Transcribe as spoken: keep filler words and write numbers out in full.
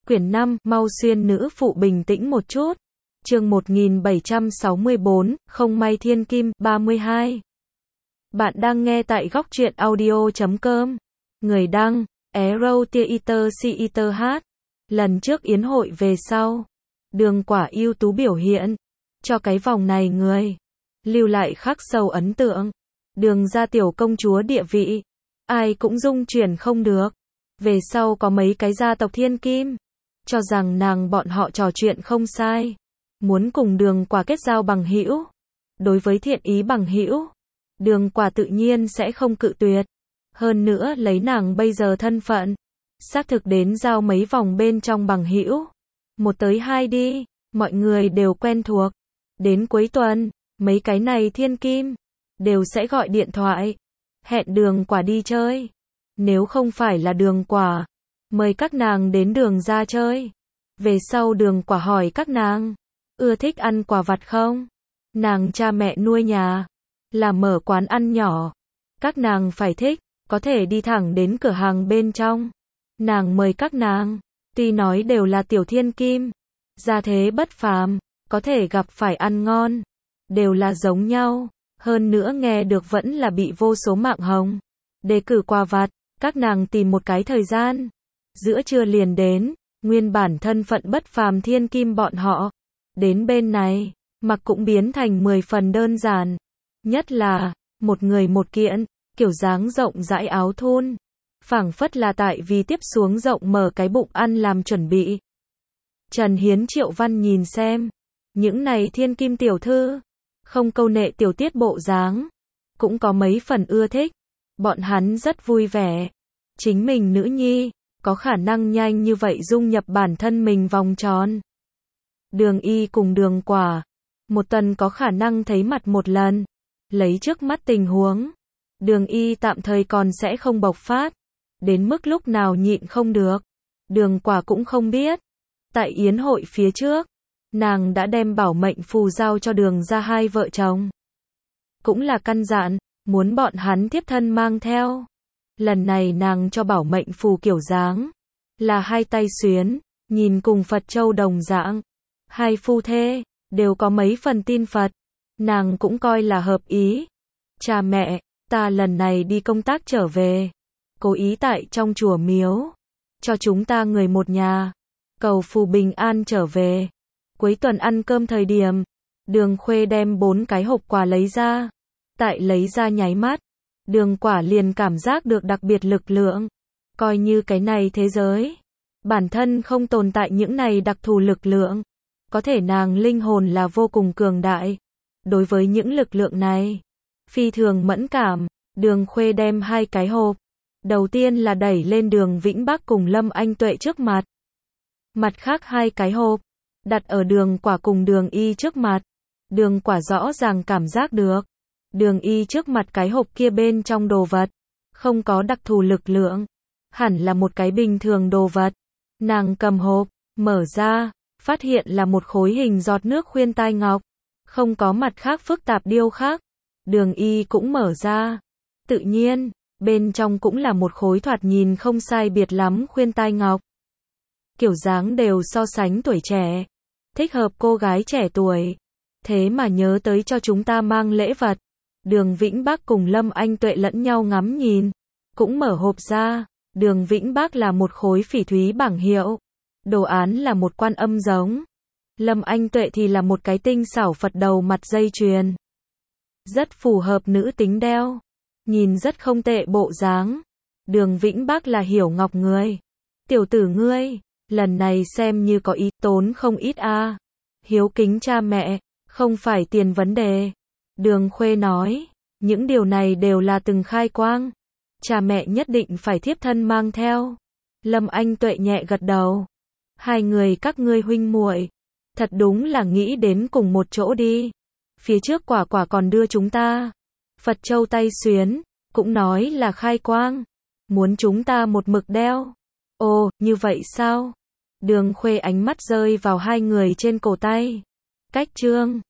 Quyển năm, mau xuyên nữ phụ bình tĩnh một chút. Chương một nghìn bảy trăm sáu mươi tư, không may thiên kim, ba mươi hai. Bạn đang nghe tại góc truyện audio chấm com. Người đăng, Arrow Theater Theater hát. Lần trước yến hội về sau, Đường Quả ưu tú biểu hiện, cho cái vòng này người, lưu lại khắc sâu ấn tượng. Đường gia tiểu công chúa địa vị, ai cũng dung chuyển không được. Về sau có mấy cái gia tộc thiên kim, cho rằng nàng bọn họ trò chuyện không sai, muốn cùng Đường Quả kết giao bằng hữu. Đối với thiện ý bằng hữu, Đường Quả tự nhiên sẽ không cự tuyệt. Hơn nữa lấy nàng bây giờ thân phận, xác thực đến giao mấy vòng bên trong bằng hữu. Một tới hai đi, mọi người đều quen thuộc. Đến cuối tuần, mấy cái này thiên kim đều sẽ gọi điện thoại, hẹn Đường Quả đi chơi. Nếu không phải là Đường Quả mời các nàng đến Đường gia chơi, về sau Đường Quả hỏi các nàng, ưa thích ăn quà vặt không? Nàng cha mẹ nuôi nhà là mở quán ăn nhỏ, các nàng phải thích, có thể đi thẳng đến cửa hàng bên trong. Nàng mời các nàng, tuy nói đều là tiểu thiên kim, gia thế bất phàm, có thể gặp phải ăn ngon, đều là giống nhau. Hơn nữa nghe được vẫn là bị vô số mạng hồng đề cử quà vặt. Các nàng tìm một cái thời gian, giữa trưa liền đến. Nguyên bản thân phận bất phàm thiên kim bọn họ đến bên này, mặc cũng biến thành mười phần đơn giản. Nhất là một người một kiện, kiểu dáng rộng rãi áo thun, phảng phất là tại vì tiếp xuống rộng mở cái bụng ăn làm chuẩn bị. Trần Hiến Triệu Văn nhìn xem, những này thiên kim tiểu thư, không câu nệ tiểu tiết bộ dáng, cũng có mấy phần ưa thích. Bọn hắn rất vui vẻ, chính mình nữ nhi có khả năng nhanh như vậy dung nhập bản thân mình vòng tròn. Đường Y cùng Đường Quả, một tuần có khả năng thấy mặt một lần. Lấy trước mắt tình huống, Đường Y tạm thời còn sẽ không bộc phát, đến mức lúc nào nhịn không được, Đường Quả cũng không biết. Tại yến hội phía trước, nàng đã đem bảo mệnh phù giao cho Đường gia hai vợ chồng, cũng là căn dặn, muốn bọn hắn tiếp thân mang theo. Lần này nàng cho bảo mệnh phù kiểu dáng là hai tay xuyến, nhìn cùng Phật châu đồng dạng. Hai phu thê đều có mấy phần tin Phật, nàng cũng coi là hợp ý. Cha mẹ, ta lần này đi công tác trở về, cố ý tại trong chùa miếu cho chúng ta người một nhà cầu phù bình an trở về. Cuối tuần ăn cơm thời điểm, Đường Khuê đem bốn cái hộp quà lấy ra. Tại lấy ra nháy mắt, Đường Quả liền cảm giác được đặc biệt lực lượng. Coi như cái này thế giới, bản thân không tồn tại những này đặc thù lực lượng, có thể nàng linh hồn là vô cùng cường đại. Đối với những lực lượng này, phi thường mẫn cảm. Đường Khuê đem hai cái hộp, đầu tiên là đẩy lên Đường Vĩnh Bắc cùng Lâm Anh Tuệ trước mặt. Mặt khác hai cái hộp, đặt ở Đường Quả cùng Đường Y trước mặt. Đường Quả rõ ràng cảm giác được, Đường Y trước mặt cái hộp kia bên trong đồ vật, không có đặc thù lực lượng, hẳn là một cái bình thường đồ vật. Nàng cầm hộp, mở ra, phát hiện là một khối hình giọt nước khuyên tai ngọc, không có mặt khác phức tạp điêu khắc. Đường Y cũng mở ra, tự nhiên, bên trong cũng là một khối thoạt nhìn không sai biệt lắm khuyên tai ngọc. Kiểu dáng đều so sánh tuổi trẻ, thích hợp cô gái trẻ tuổi. Thế mà nhớ tới cho chúng ta mang lễ vật. Đường Vĩnh Bắc cùng Lâm Anh Tuệ lẫn nhau ngắm nhìn, cũng mở hộp ra. Đường Vĩnh Bắc là một khối phỉ thúy bảng hiệu, đồ án là một quan âm giống. Lâm Anh Tuệ thì là một cái tinh xảo Phật đầu mặt dây chuyền, rất phù hợp nữ tính đeo, nhìn rất không tệ bộ dáng. Đường Vĩnh Bắc là hiểu ngọc người. Tiểu tử ngươi, lần này xem như có ý tốn không ít a. À. Hiếu kính cha mẹ, không phải tiền vấn đề. Đường Khuê nói, những điều này đều là từng khai quang, cha mẹ nhất định phải thiếp thân mang theo. Lâm Anh Tuệ nhẹ gật đầu, hai người các ngươi huynh muội, thật đúng là nghĩ đến cùng một chỗ đi. Phía trước Quả Quả còn đưa chúng ta Phật châu tay xuyến, cũng nói là khai quang, muốn chúng ta một mực đeo. Ồ, như vậy sao? Đường Khuê ánh mắt rơi vào hai người trên cổ tay. Cách trương